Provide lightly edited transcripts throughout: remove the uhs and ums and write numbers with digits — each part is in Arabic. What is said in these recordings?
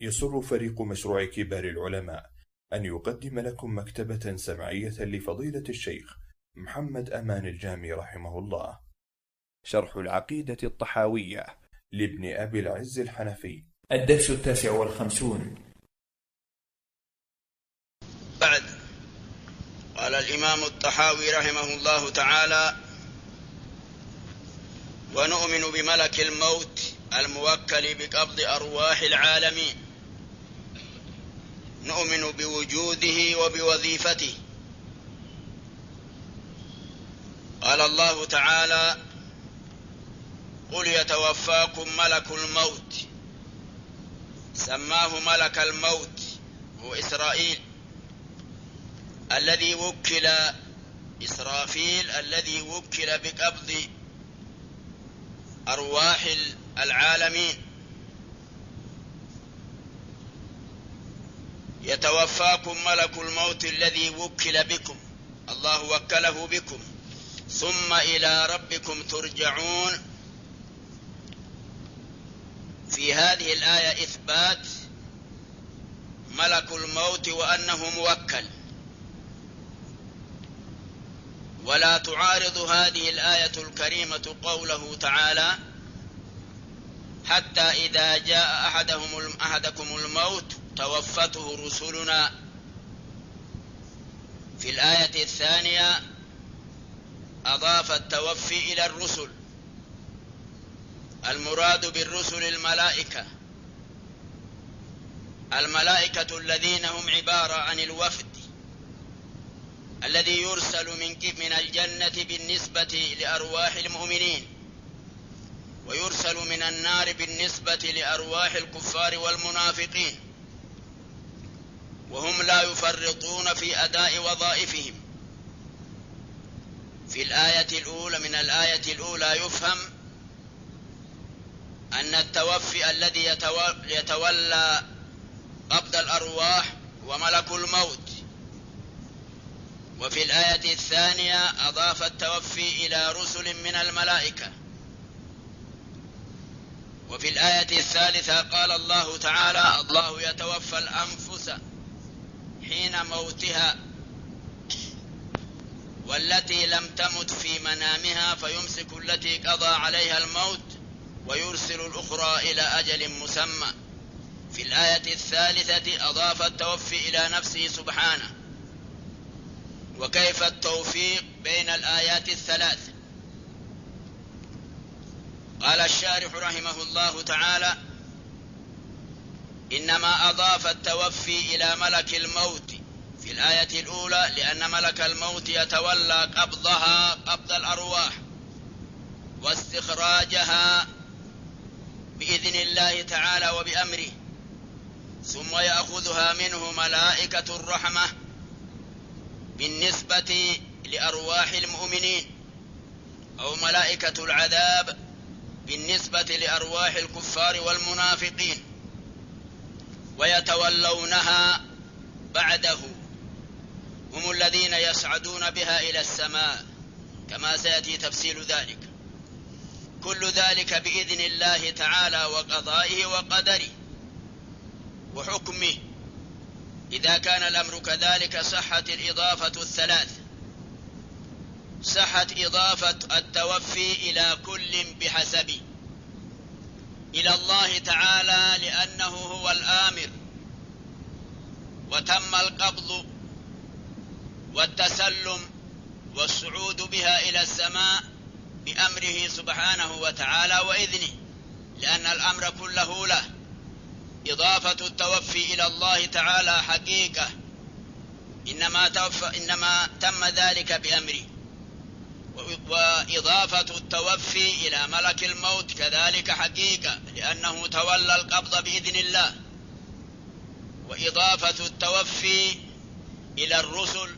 يسر فريق مشروع كبار العلماء أن يقدم لكم مكتبة سمعية لفضيلة الشيخ محمد أمان الجامي رحمه الله. شرح العقيدة الطحاوية لابن أبي العز الحنفي. الدرس 59. بعد، قال الإمام الطحاوي رحمه الله تعالى: ونؤمن بملك الموت الموكل بقبض أرواح العالمين، نؤمن بوجوده وبوظيفته. قال الله تعالى: قل يتوفاكم ملك الموت، سماه ملك الموت هو إسرائيل الذي وكل إسرافيل الذي وكل بقبض أرواح العالمين. يتوفاكم ملك الموت الذي وكل بكم، الله وكله بكم، ثم إلى ربكم ترجعون. في هذه الآية إثبات ملك الموت وأنه موكل، ولا تعارض هذه الآية الكريمة قوله تعالى: حتى إذا جاء أحدكم الموت توفته رسلنا. في الآية الثانية أضاف التوفي إلى الرسل، المراد بالرسل الملائكة الذين هم عبارة عن الوفد الذي يرسل من الجنة بالنسبة لأرواح المؤمنين، ويرسل من النار بالنسبة لأرواح الكفار والمنافقين، وهم لا يفرطون في أداء وظائفهم. في الآية الأولى من الآية الأولى يفهم أن التوفي الذي يتولى قبض الأرواح وملك الموت. وفي الآية الثانية أضاف التوفي إلى رسل من الملائكة. وفي الآية الثالثة قال الله تعالى: الله يتوفى الأنفس حين موتها والتي لم تمت في منامها فيمسك التي قضى عليها الموت ويرسل الأخرى إلى أجل مسمى. في الآية الثالثة أضاف التوفي إلى نفسه سبحانه. وكيف التوفيق بين الآيات الثلاث؟ قال الشارح رحمه الله تعالى: إنما أضاف التوفي إلى ملك الموت في الآية الأولى لأن ملك الموت يتولى قبضها، قبض الأرواح، واستخراجها بإذن الله تعالى وبأمره، ثم يأخذها منه ملائكة الرحمة بالنسبة لأرواح المؤمنين، أو ملائكة العذاب بالنسبة لأرواح الكفار والمنافقين، ويتولونها بعده، هم الذين يصعدون بها إلى السماء كما سيأتي تفصيل ذلك. كل ذلك بإذن الله تعالى وقضائه وقدره وحكمه. إذا كان الأمر كذلك صحت الإضافة الثلاث، صحت إضافة التوفي إلى كل بحسبه، إلى الله تعالى لأنه هو الآمر، وتم القبض والتسلم والصعود بها إلى السماء بأمره سبحانه وتعالى وإذنه، لأن الأمر كله له. إضافة التوفي إلى الله تعالى حقيقة، إنما تم ذلك بأمره. وإضافة التوفي إلى ملك الموت كذلك حقيقة، لأنه تولى القبض بإذن الله. وإضافة التوفي إلى الرسل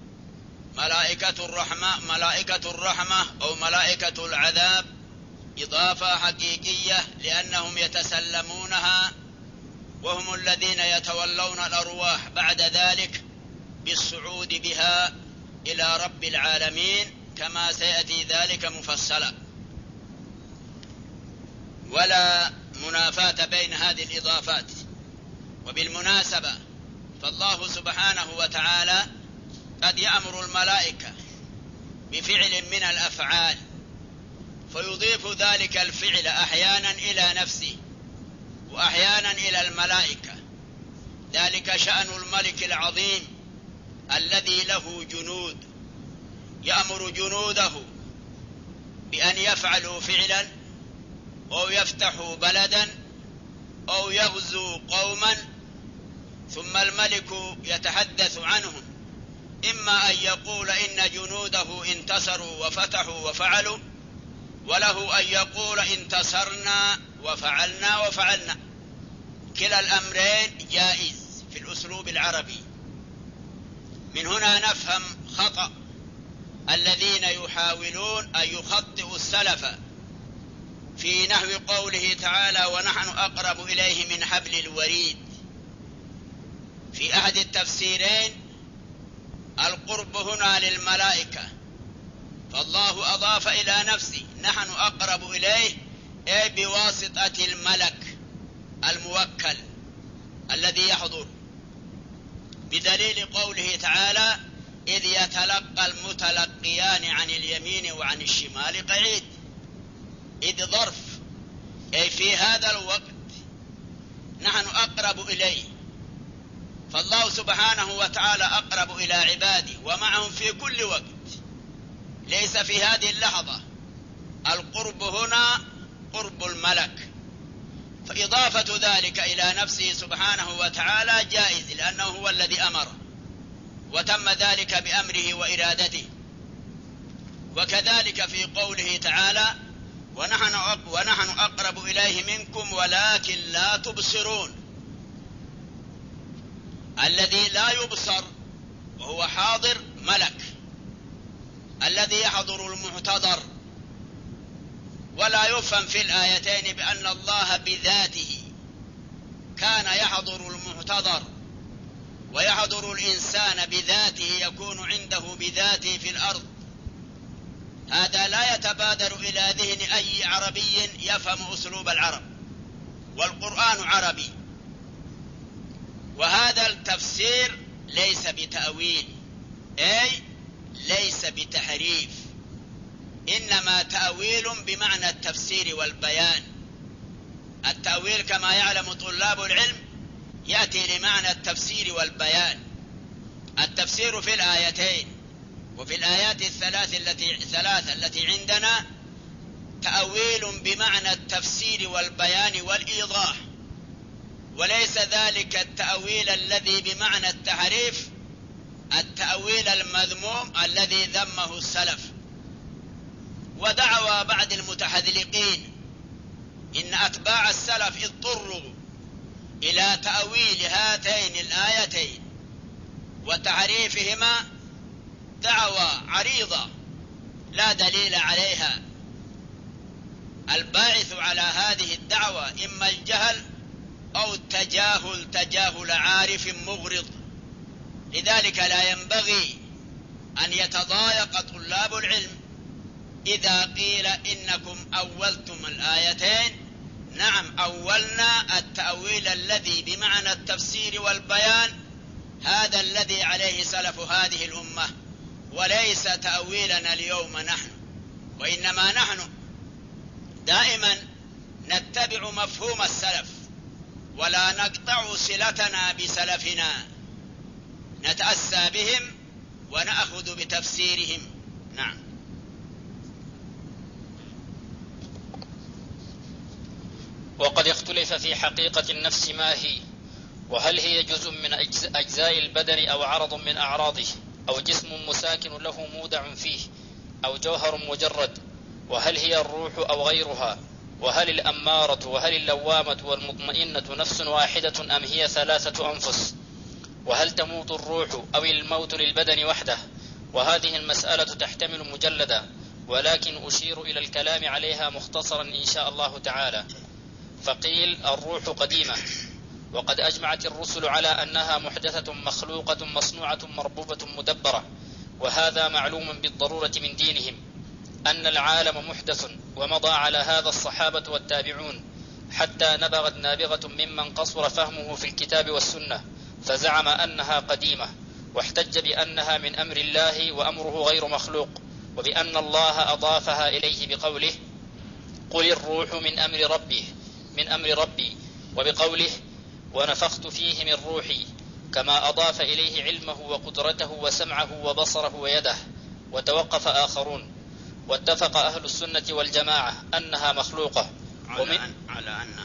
ملائكة الرحمة أو ملائكة العذاب إضافة حقيقية، لأنهم يتسلمونها، وهم الذين يتولون الأرواح بعد ذلك بالصعود بها إلى رب العالمين كما سيأتي ذلك مفصلا. ولا منافاة بين هذه الإضافات، وبالمناسبة فالله سبحانه وتعالى قد يأمر الملائكة بفعل من الأفعال فيضيف ذلك الفعل أحيانا إلى نفسه وأحيانا إلى الملائكة. ذلك شأن الملك العظيم الذي له جنود، يأمر جنوده بأن يفعلوا فعلا أو يفتحوا بلدا أو يغزوا قوما، ثم الملك يتحدث عنهم، إما أن يقول إن جنوده انتصروا وفتحوا وفعلوا، وله أن يقول انتصرنا وفعلنا. كلا الأمرين جائز في الأسلوب العربي. من هنا نفهم خطأ الذين يحاولون أن يخطئوا السلف في نحو قوله تعالى ونحن أقرب إليه من حبل الوريد. في أحد التفسيرين القرب هنا للملائكة، فالله أضاف إلى نفسه نحن أقرب إليه أي بواسطة الملك الموكل الذي يحضر، بدليل قوله تعالى إذ يتلقى المتلقيان عن اليمين وعن الشمال قعيد. إذ ظرف أي في هذا الوقت نحن أقرب إليه، فالله سبحانه وتعالى أقرب إلى عباده ومعهم في كل وقت، ليس في هذه اللحظة. القرب هنا قرب الملك، فإضافة ذلك إلى نفسه سبحانه وتعالى جائز لأنه هو الذي أمر، وتم ذلك بأمره وإرادته. وكذلك في قوله تعالى ونحن أقرب إليه منكم ولكن لا تبصرون. الذي لا يبصر وهو حاضر ملك، الذي يحضر المحتضر. ولا يفهم في الآيتين بأن الله بذاته كان يحضر المحتضر ويحضر الإنسان بذاته، يكون عنده بذاته في الأرض. هذا لا يتبادر إلى ذهن أي عربي يفهم أسلوب العرب، والقرآن عربي. وهذا التفسير ليس بتأويل، أي ليس بتحريف، إنما تأويل بمعنى التفسير والبيان. التأويل كما يعلم طلاب العلم يأتي لمعنى التفسير والبيان. التفسير في الآيتين وفي الآيات الثلاث التي عندنا تأويل بمعنى التفسير والبيان والإيضاح، وليس ذلك التأويل الذي بمعنى التحريف، التأويل المذموم الذي ذمه السلف. ودعوى بعض المتحذلقين إن أتباع السلف اضطروا إلى تأويل هاتين الآيتين وتحريفهما دعوى عريضة لا دليل عليها. الباعث على هذه الدعوة إما الجهل أو التجاهل تجاهل عارف مغرض. لذلك لا ينبغي أن يتضايق طلاب العلم إذا قيل إنكم أولتم الآيتين. نعم، أولنا التأويل الذي بمعنى التفسير والبيان، هذا الذي عليه سلف هذه الأمة، وليس تأويلنا اليوم نحن، وإنما نحن دائما نتبع مفهوم السلف ولا نقطع صلتنا بسلفنا، نتأسى بهم ونأخذ بتفسيرهم. نعم. وقد اختلف في حقيقة النفس ما هي، وهل هي جزء من أجزاء البدن أو عرض من أعراضه، أو جسم مساكن له مودع فيه، أو جوهر مجرد، وهل هي الروح أو غيرها، وهل الأمارة وهل اللوامة والمطمئنة نفس واحدة أم هي ثلاثة أنفس، وهل تموت الروح أو الموت للبدن وحده. وهذه المسألة تحتمل مجلدا، ولكن أشير إلى الكلام عليها مختصرا إن شاء الله تعالى. فقيل الروح قديمة، وقد أجمعت الرسل على أنها محدثة مخلوقة مصنوعة مربوبة مدبرة، وهذا معلوم بالضرورة من دينهم أن العالم محدث، ومضى على هذا الصحابة والتابعون، حتى نبغت نابغة ممن قصر فهمه في الكتاب والسنة فزعم أنها قديمة، واحتج بأنها من أمر الله وأمره غير مخلوق، وبأن الله أضافها إليه بقوله قل الروح من أمر ربي، وبقوله ونفخت فيه من روحي، كما أضاف إليه علمه وقدرته وسمعه وبصره ويده. وتوقف آخرون، واتفق أهل السنة والجماعة أنها مخلوقة على أنها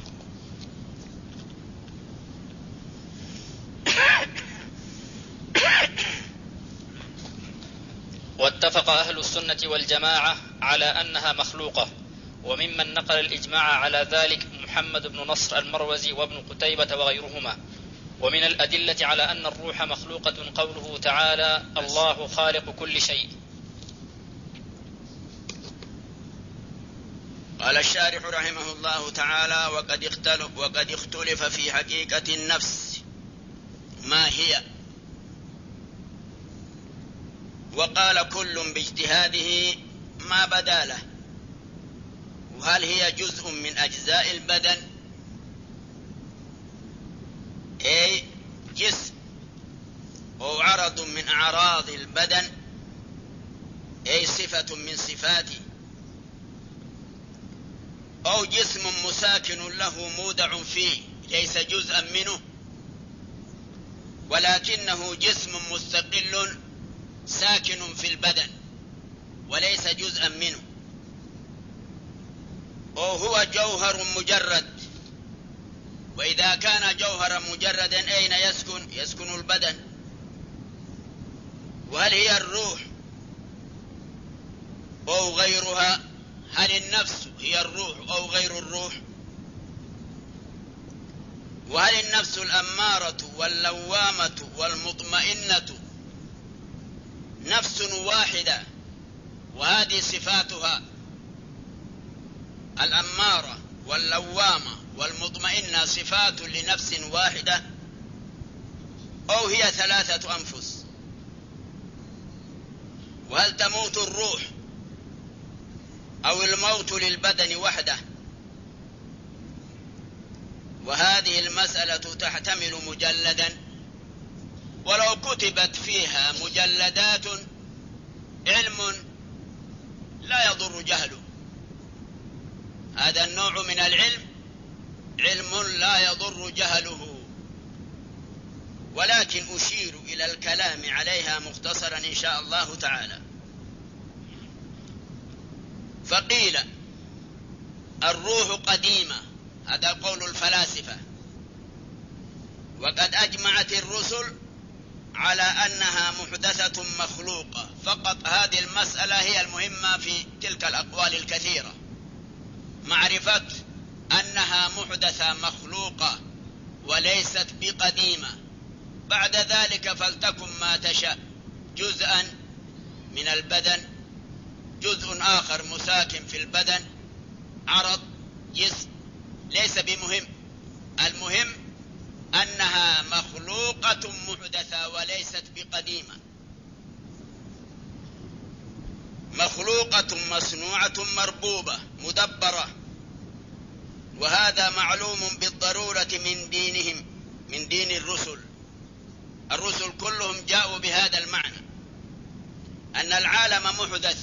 واتفق أهل السنة والجماعة على أنها مخلوقة. وممن نقل الإجماع على ذلك محمد بن نصر المروزي وابن قتيبة وغيرهما. ومن الأدلة على أن الروح مخلوقة قوله تعالى الله خالق كل شيء. قال الشارح رحمه الله تعالى وقد اختلف في حقيقة النفس ما هي، وقال كل باجتهاده ما بدا له، وهل هي جزء من أجزاء البدن أي جسم، أو عرض من أعراض البدن أي صفة من صفاته، أو جسم مساكن له مودع فيه ليس جزءا منه ولكنه جسم مستقل ساكن في البدن وليس جزءا منه، أو هو جوهر مجرد. وإذا كان جوهرا مجردا أين يسكن البدن؟ وهل هي الروح أو غيرها؟ هل النفس هي الروح أو غير الروح؟ وهل النفس الأمارة واللوامة والمطمئنة نفس واحدة وهذه صفاتها الأمارة واللوامة والمطمئنة صفات لنفس واحدة، أو هي ثلاثة أنفس؟ وهل تموت الروح أو الموت للبدن وحده؟ وهذه المسألة تحتمل مجلدا، ولو كتبت فيها مجلدات علم لا يضر جهله. هذا النوع من العلم علم لا يضر جهله، ولكن أشير إلى الكلام عليها مختصرا إن شاء الله تعالى. فقيل الروح قديمة، هذا قول الفلاسفة، وقد أجمعت الرسل على أنها محدثة مخلوقة فقط. هذه المسألة هي المهمة في تلك الأقوال الكثيرة، معرفة أنها محدثة مخلوقة وليست بقديمة. بعد ذلك فلتكن ما تشاء، جزءا من البدن، جزء آخر مساكن في البدن، عرض، جسم، ليس بمهم. المهم أنها مخلوقة محدثة وليست بقديمة، مخلوقة مصنوعة مربوبة مدبرة. وهذا معلوم بالضرورة من دينهم، من دين الرسل. الرسل كلهم جاءوا بهذا المعنى، أن العالم محدث.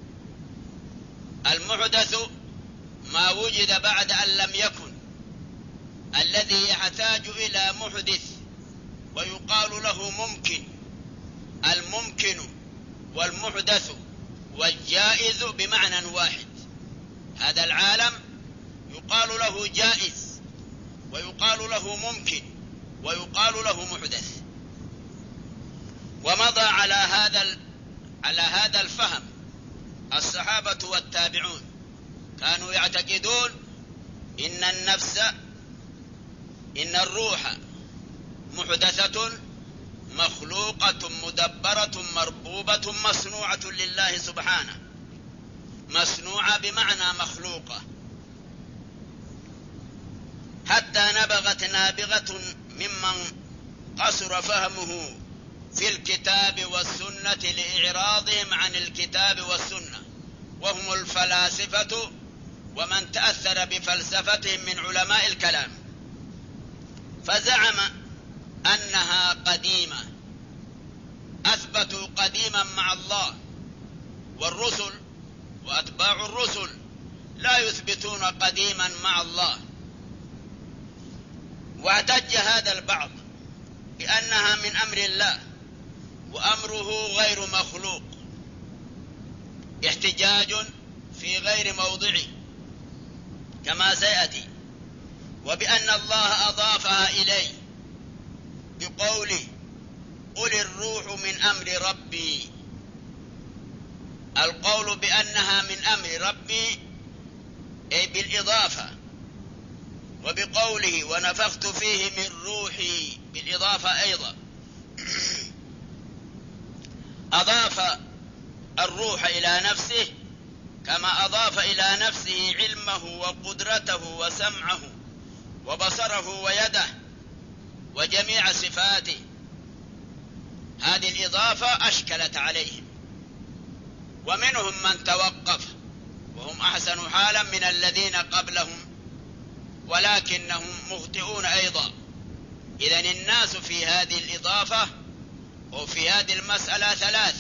المحدث ما وجد بعد أن لم يكن، الذي يحتاج إلى محدث ويقال له ممكن. الممكن والمحدث والجائز بمعنى واحد. هذا العالم يقال له جائز ويقال له ممكن ويقال له محدث. ومضى على هذا الفهم الصحابة والتابعون، كانوا يعتقدون إن النفس، إن الروح محدثة مخلوقة مدبرة مربوبة مصنوعة لله سبحانه. مصنوعة بمعنى مخلوقة. حتى نبغت نابغة ممن قصر فهمه في الكتاب والسنة لإعراضهم عن الكتاب والسنة، وهم الفلاسفة ومن تأثر بفلسفتهم من علماء الكلام، فزعم أنها قديمة، أثبتوا قديما مع الله، والرسل وأتباع الرسل لا يثبتون قديما مع الله. واحتج هذا البعض بأنها من أمر الله وأمره غير مخلوق، احتجاج في غير موضعه كما سيأتي، وبأن الله أضافها إليه بقوله قل الروح من أمر ربي. القول بأنها من أمر ربي أي بالإضافة، وبقوله ونفخت فيه من روحي بالإضافة أيضا. أضاف الروح إلى نفسه كما أضاف إلى نفسه علمه وقدرته وسمعه وبصره ويده وجميع صفاته. هذه الإضافة أشكلت عليهم، ومنهم من توقف وهم أحسن حالا من الذين قبلهم، ولكنهم مخطئون أيضا. إذن الناس في هذه الإضافة وفي هذه المسألة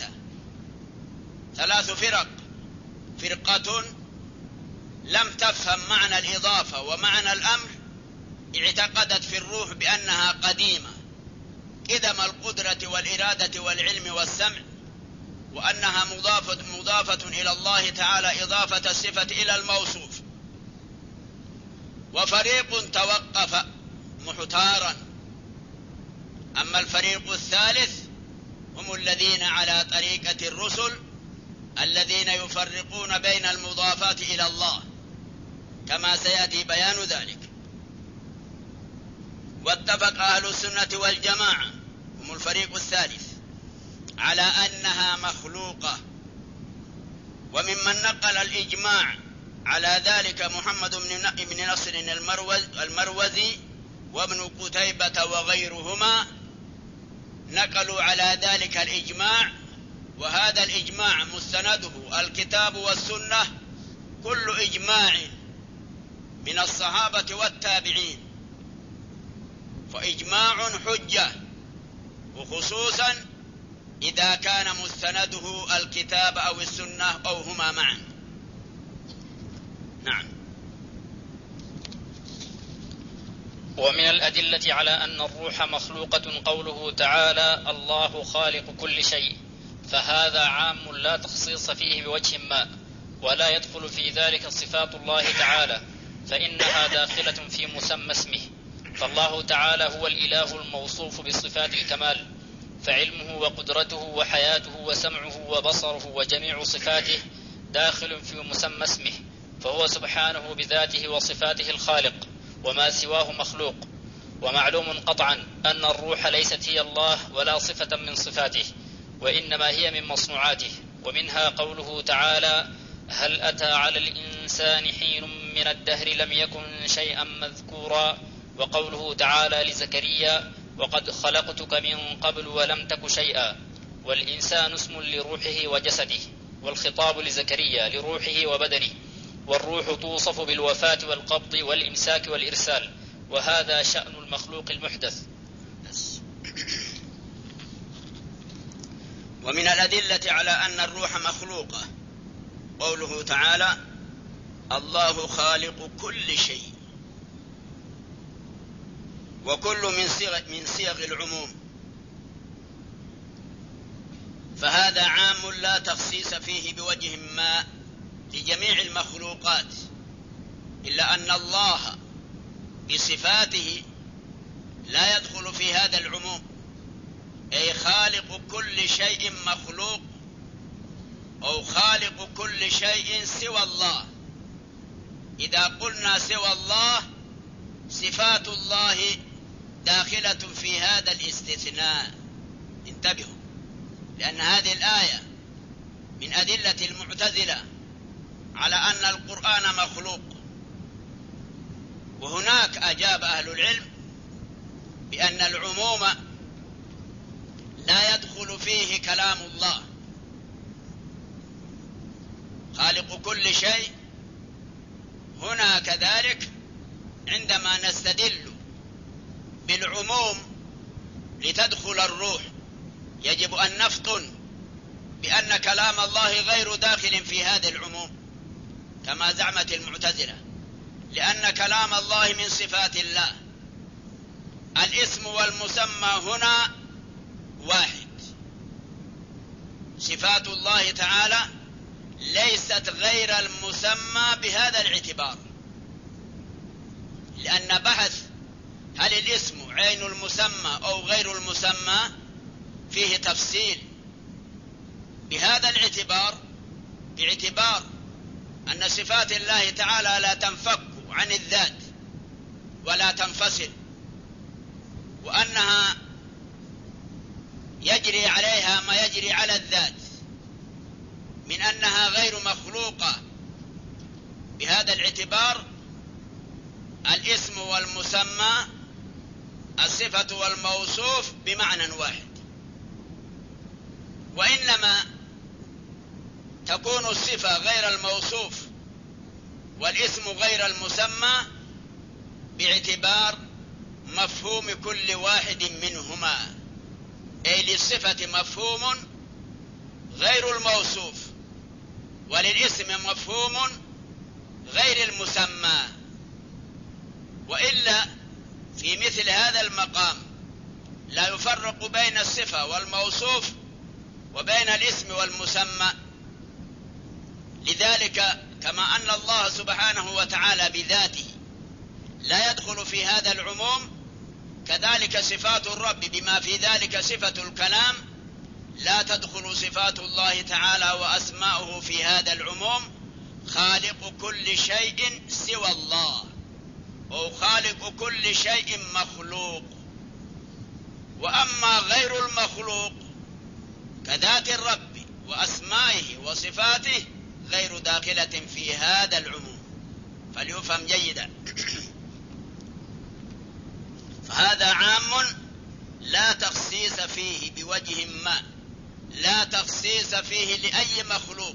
ثلاث فرق. فرقة لم تفهم معنى الإضافة ومعنى الأمر، اعتقدت في الروح بأنها قديمة قدم القدرة والإرادة والعلم والسمع، وأنها مضافة إلى الله تعالى إضافة الصفة إلى الموصوف. وفريق توقف محتارا. أما الفريق الثالث هم الذين على طريقة الرسل الذين يفرقون بين المضافات إلى الله كما سيأتي بيان ذلك. واتفق أهل السنة والجماعة هم الفريق الثالث على أنها مخلوقة، وممن نقل الإجماع على ذلك محمد بن نصر المروزي وابن قتيبة وغيرهما، نقلوا على ذلك الإجماع. وهذا الإجماع مستنده الكتاب والسنة، كل إجماع من الصحابة والتابعين، فإجماع حجة، وخصوصا إذا كان مستنده الكتاب أو السنة أو هما معا. نعم. ومن الأدلة على أن الروح مخلوقة قوله تعالى الله خالق كل شيء، فهذا عام لا تخصيص فيه بوجه ما، ولا يدخل في ذلك صفات الله تعالى، فإنها داخلة في مسمى اسمه. فالله تعالى هو الإله الموصوف بصفات الكمال، فعلمه وقدرته وحياته وسمعه وبصره وجميع صفاته داخل في مسمى اسمه، فهو سبحانه بذاته وصفاته الخالق، وما سواه مخلوق. ومعلوم قطعا أن الروح ليست هي الله ولا صفة من صفاته، وإنما هي من مصنوعاته. ومنها قوله تعالى هل أتى على الإنسان حين من الدهر لم يكن شيئا مذكورا، وقوله تعالى لزكريا وقد خلقتك من قبل ولم تك شيئا. والإنسان اسم لروحه وجسده، والخطاب لزكريا لروحه وبدنه، والروح توصف بالوفاة والقبض والإمساك والإرسال، وهذا شأن المخلوق المحدث. ومن الأدلة على أن الروح مخلوقة قوله تعالى الله خالق كل شيء، وكل من صيغ العموم، فهذا عام لا تخصيص فيه بوجه ما لجميع المخلوقات، إلا أن الله بصفاته لا يدخل في هذا العموم، أي خالق كل شيء مخلوق أو خالق كل شيء سوى الله. إذا قلنا سوى الله صفات الله داخلة في هذا الاستثناء، انتبهوا، لأن هذه الآية من أدلة المعتزلة على أن القرآن مخلوق. وهناك أجاب أهل العلم بأن العموم لا يدخل فيه كلام الله، خالق كل شيء هنا كذلك عندما نستدل بالعموم لتدخل الروح يجب أن نفطن بأن كلام الله غير داخل في هذا العموم كما زعمت المعتزلة، لأن كلام الله من صفات الله. الاسم والمسمى هنا واحد. صفات الله تعالى ليست غير المسمى بهذا الاعتبار، لأن بحث هل الاسم عين المسمى أو غير المسمى فيه تفصيل. بهذا الاعتبار، باعتبار أن صفات الله تعالى لا تنفك عن الذات ولا تنفصل، وأنها يجري عليها ما يجري على الذات من أنها غير مخلوقة. بهذا الاعتبار الاسم والمسمى، الصفة والموصوف بمعنى واحد، وإنما تكون الصفة غير الموصوف والاسم غير المسمى باعتبار مفهوم كل واحد منهما، أي للصفة مفهوم غير الموصوف وللاسم مفهوم غير المسمى. وإلا في مثل هذا المقام لا يفرق بين الصفة والموصوف وبين الاسم والمسمى. لذلك كما أن الله سبحانه وتعالى بذاته لا يدخل في هذا العموم، كذلك صفات الرب بما في ذلك صفة الكلام لا تدخل صفات الله تعالى وأسماؤه في هذا العموم. خالق كل شيء سوى الله، أو خالق كل شيء مخلوق. وأما غير المخلوق كذات الرب وأسمائه وصفاته غير داخلة في هذا العموم، فليفهم جيدا. فهذا عام لا تخصيص فيه بوجه ما، لا تخصيص فيه لأي مخلوق،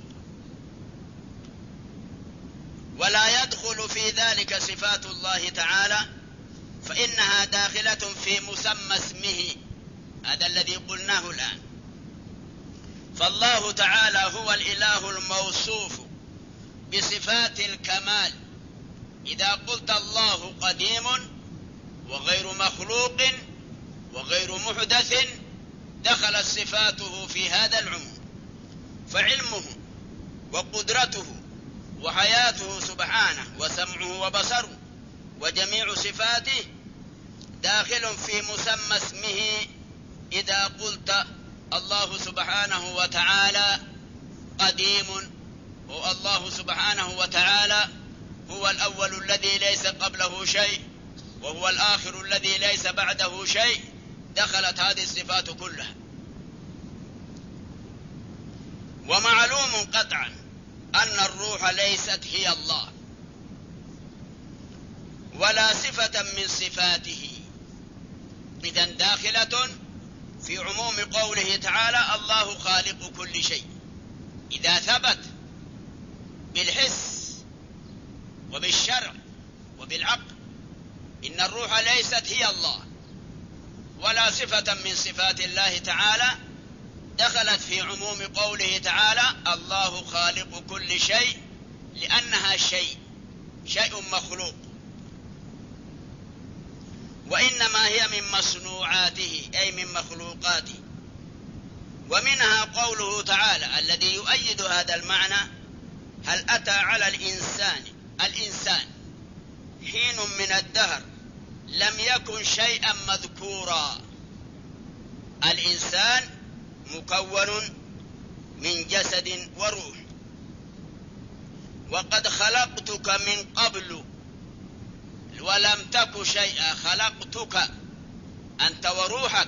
ولا يدخل في ذلك صفات الله تعالى، فإنها داخلة في مسمى اسمه، هذا الذي قلناه الآن. فالله تعالى هو الإله الموصوف بصفات الكمال. إذا قلت الله قديم وغير مخلوق وغير محدث دخلت صفاته في هذا العموم، فعلمه وقدرته وحياته سبحانه وسمعه وبصره وجميع صفاته داخل في مسمى اسمه. إذا قلت الله سبحانه وتعالى قديم، والله سبحانه وتعالى هو الأول الذي ليس قبله شيء وهو الآخر الذي ليس بعده شيء، دخلت هذه الصفات كلها. ومعلوم قطعا أن الروح ليست هي الله ولا صفة من صفاته، إذن داخلة في عموم قوله تعالى الله خالق كل شيء. إذا ثبت بالحس وبالشرع وبالعقل إن الروح ليست هي الله ولا صفة من صفات الله تعالى، دخلت في عموم قوله تعالى الله خالق كل شيء، لأنها شيء مخلوق، وإنما هي من مصنوعاته أي من مخلوقاته. ومنها قوله تعالى الذي يؤيد هذا المعنى هل أتى على الإنسان حين من الدهر لم يكن شيئا مذكورا. الإنسان مكون من جسد وروح، وقد خلقتك من قبل ولم تك شيئا، خلقتك أنت وروحك.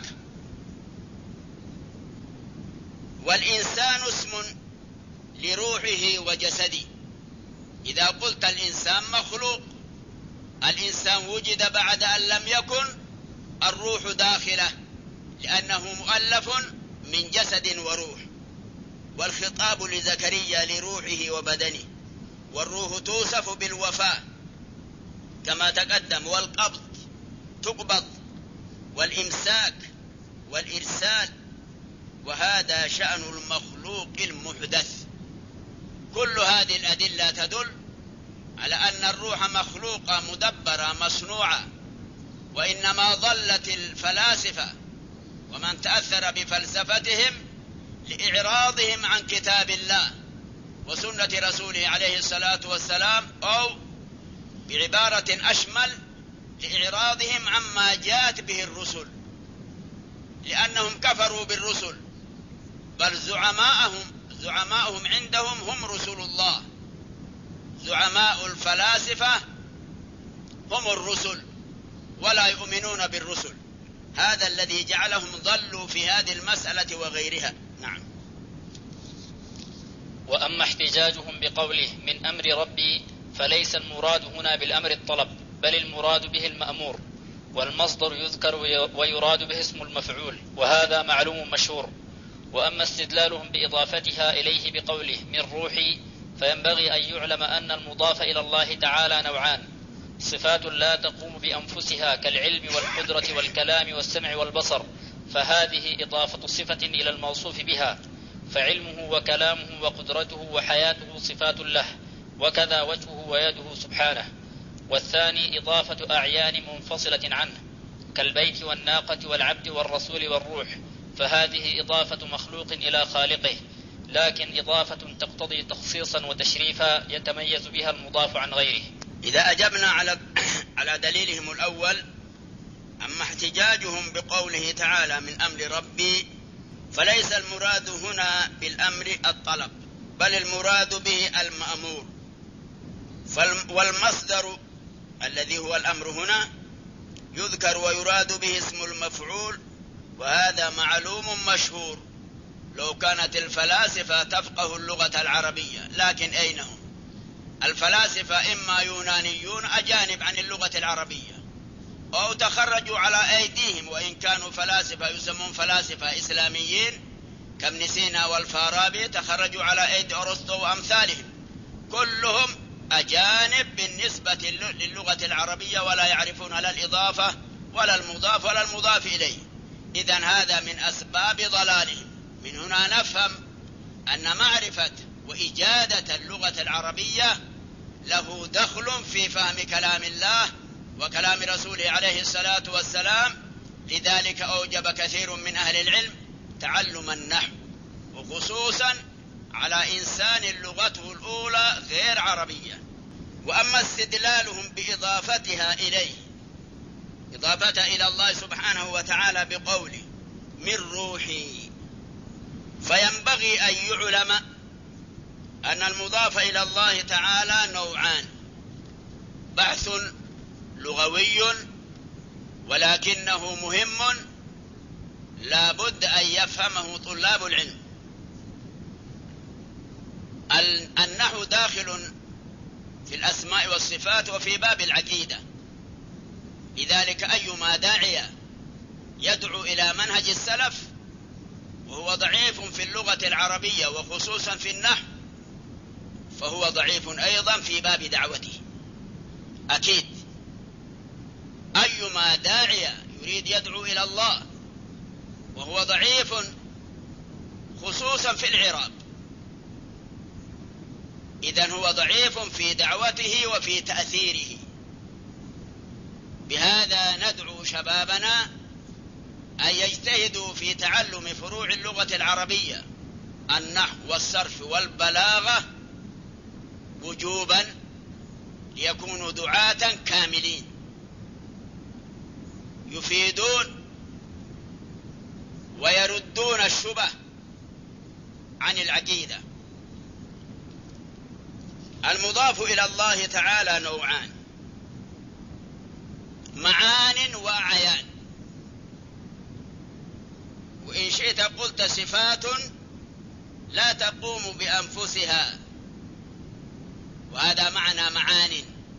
والإنسان اسم لروحه وجسده. إذا قلت الإنسان مخلوق، الإنسان وجد بعد أن لم يكن، الروح داخله لأنه مؤلف من جسد وروح، والخطاب لزكريا لروحه وبدنه، والروح توصف بالوفاء كما تقدم، والقبض تقبض، والإمساك والإرسال، وهذا شأن المخلوق المحدث. كل هذه الأدلة تدل على أن الروح مخلوقة مدبرة مصنوعة، وإنما ضلت الفلاسفة ومن تأثر بفلسفتهم لإعراضهم عن كتاب الله وسنة رسوله عليه الصلاة والسلام، أو بعبارة أشمل لإعراضهم عما جاءت به الرسل، لأنهم كفروا بالرسل، بل زعماؤهم عندهم هم رسل الله. زعماء الفلاسفة هم الرسل ولا يؤمنون بالرسل، هذا الذي جعلهم ضلوا في هذه المسألة وغيرها. نعم. وأما احتجاجهم بقوله من أمر ربي فليس المراد هنا بالأمر الطلب، بل المراد به المأمور، والمصدر يذكر ويراد به اسم المفعول، وهذا معلوم مشهور. وأما استدلالهم بإضافتها إليه بقوله من روحي، فينبغي أن يعلم أن المضاف إلى الله تعالى نوعان: صفات لا تقوم بأنفسها كالعلم والقدرة والكلام والسمع والبصر، فهذه إضافة صفة إلى الموصوف بها، فعلمه وكلامه وقدرته وحياته صفات له، وكذا وجهه ويده سبحانه. والثاني إضافة أعيان منفصلة عنه كالبيت والناقة والعبد والرسول والروح، فهذه إضافة مخلوق إلى خالقه، لكن إضافة تقتضي تخصيصا وتشريفا يتميز بها المضاف عن غيره. إذا أجبنا على دليلهم الأول، أما احتجاجهم بقوله تعالى من أمر ربي، فليس المراد هنا بالأمر الطلب، بل المراد به المأمور، والمصدر الذي هو الأمر هنا يذكر ويراد به اسم المفعول، وهذا معلوم مشهور لو كانت الفلاسفة تفقه اللغة العربية، لكن أين هم؟ الفلاسفة إما يونانيون أجانب عن اللغة العربية، أو تخرجوا على أيديهم، وإن كانوا فلاسفة يسمون فلاسفة إسلاميين كابن سينا والفارابي، تخرجوا على أيدي أرسطو وأمثالهم، كلهم أجانب بالنسبة للغة العربية، ولا يعرفون لا الإضافة ولا المضاف ولا المضاف إليه. إذن هذا من أسباب ضلالهم. من هنا نفهم أن معرفة وإجادة اللغة العربية له دخل في فهم كلام الله وكلام رسوله عليه الصلاة والسلام، لذلك أوجب كثير من أهل العلم تعلم النحو، وخصوصا على إنسان لغته الأولى غير عربية. وأما استدلالهم بإضافتها إليه، إضافتها إلى الله سبحانه وتعالى بقوله من روحي، فينبغي أن يعلم أن المضاف إلى الله تعالى نوعان: بحث لغوي ولكنه مهم لا بد أن يفهمه طلاب العلم. النحو داخل في الأسماء والصفات وفي باب العقيدة، لذلك أيما داعية يدعو إلى منهج السلف وهو ضعيف في اللغة العربية وخصوصا في النحو، فهو ضعيف أيضا في باب دعوته أكيد. أيما داعية يريد يدعو إلى الله وهو ضعيف خصوصا في العراب، إذن هو ضعيف في دعوته وفي تأثيره. بهذا ندعو شبابنا أن يجتهدوا في تعلم فروع اللغة العربية، النحو والصرف والبلاغة وجوبا، ليكونوا دعاة كاملين يفيدون ويردون الشبه عن العقيدة. المضاف إلى الله تعالى نوعان: معان وأعيان، وإن شئت قلت صفات لا تقوم بأنفسها، وهذا معنى معان،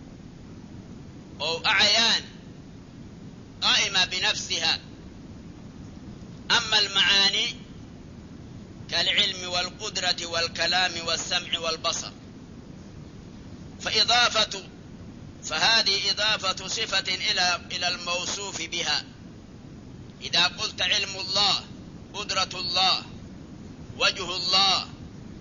أو أعيان قائمة بنفسها. أما المعاني كالعلم والقدرة والكلام والسمع والبصر، فهذه إضافة صفة إلى الموصوف بها. إذا قلت علم الله، قدرة الله، وجه الله،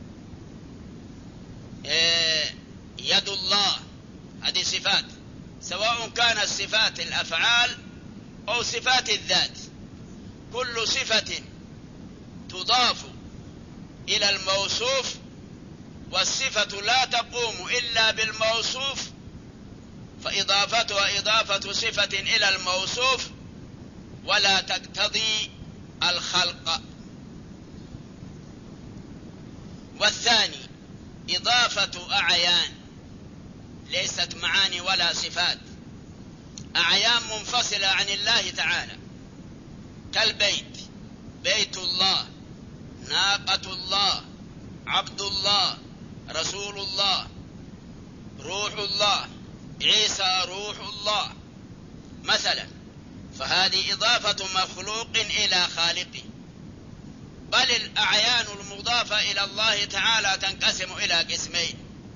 يد الله، هذه صفات، سواء كانت صفات الأفعال أو صفات الذات. كل صفة تضاف إلى الموصوف، والصفة لا تقوم إلا بالموصوف، فإضافتها إضافة صفة إلى الموصوف ولا تقتضي الخلق. والثاني إضافة أعيان ليست معاني ولا صفات، أعيان منفصلة عن الله تعالى، كالبيت، بيت الله، ناقة الله، عبد الله، رسول الله، روح الله، عيسى روح الله مثلا. فهذه إضافة مخلوق إلى خالقه. بل الأعيان المضافة إلى الله تعالى تنقسم إلى قسمين: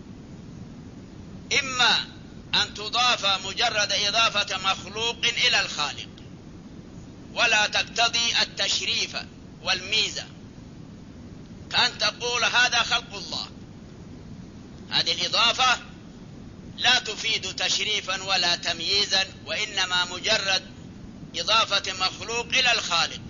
إما أن تضاف مجرد إضافة مخلوق إلى الخالق ولا تقتضي التشريف والميزة، كأن تقول هذا خلق الله. هذه الإضافة لا تفيد تشريفا ولا تمييزا، وإنما مجرد إضافة مخلوق إلى الخالق.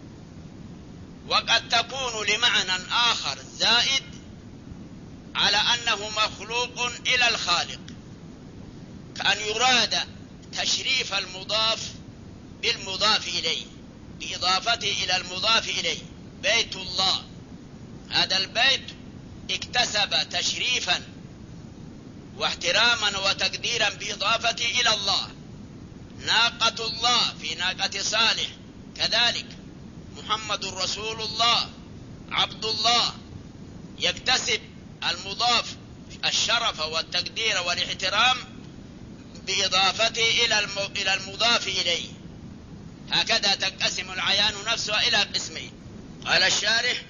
وقد تكون لمعنى آخر زائد على أنه مخلوق إلى الخالق، كأن يراد تشريف المضاف بالمضاف إليه بإضافته إلى المضاف إليه. بيت الله، هذا البيت اكتسب تشريفا واحتراما وتقديرا بإضافته إلى الله. ناقة الله في ناقة صالح كذلك. محمد رسول الله، عبد الله، يكتسب المضاف الشرف والتقدير والاحترام بإضافته إلى المضاف إليه. هكذا تنقسم العيان نفسها إلى قسمين. قال الشارح: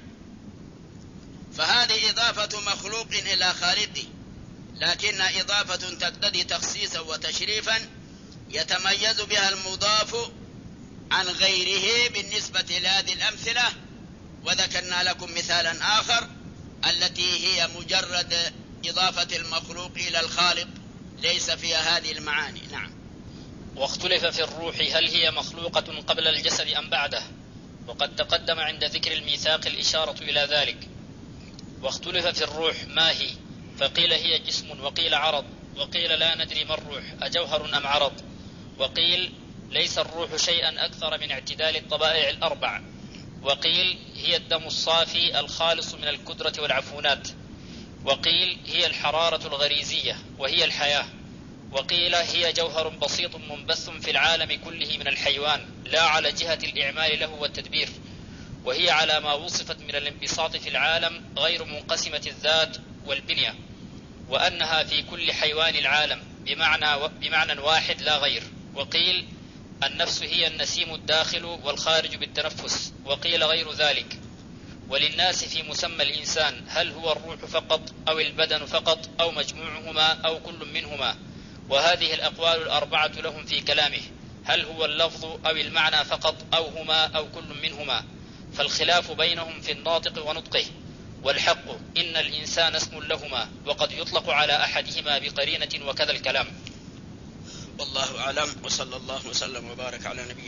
فهذه إضافة مخلوق إلى خالقه، لكن إضافة تقتضي تخصيصا وتشريفا يتميز بها المضاف عن غيره بالنسبة لهذه الأمثلة، وذكرنا لكم مثالا آخر التي هي مجرد إضافة المخلوق إلى الخالق ليس فيها هذه المعاني. نعم. واختلف في الروح هل هي مخلوقة قبل الجسد أم بعده، وقد تقدم عند ذكر الميثاق الإشارة إلى ذلك. واختلف في الروح ما هي، فقيل هي جسم، وقيل عرض، وقيل لا ندري ما الروح أجوهر أم عرض، وقيل ليس الروح شيئا أكثر من اعتدال الطبائع الأربع، وقيل هي الدم الصافي الخالص من الكدرة والعفونات، وقيل هي الحرارة الغريزية وهي الحياة، وقيل هي جوهر بسيط منبث في العالم كله من الحيوان لا على جهة الإعمال له والتدبير، وهي على ما وصفت من الانبساط في العالم غير منقسمة الذات والبنية، وأنها في كل حيوان العالم بمعنى واحد لا غير. وقيل النفس هي النسيم الداخل والخارج بالتنفس، وقيل غير ذلك. وللناس في مسمى الإنسان هل هو الروح فقط أو البدن فقط أو مجموعهما أو كل منهما، وهذه الأقوال الأربعة لهم في كلامه هل هو اللفظ أو المعنى فقط أو هما أو كل منهما، فالخلاف بينهم في الناطق ونطقه. والحق إن الإنسان اسم لهما، وقد يطلق على أحدهما بقرينة، وكذا الكلام. والله أعلم، وصلى الله وسلم وبارك على نبينا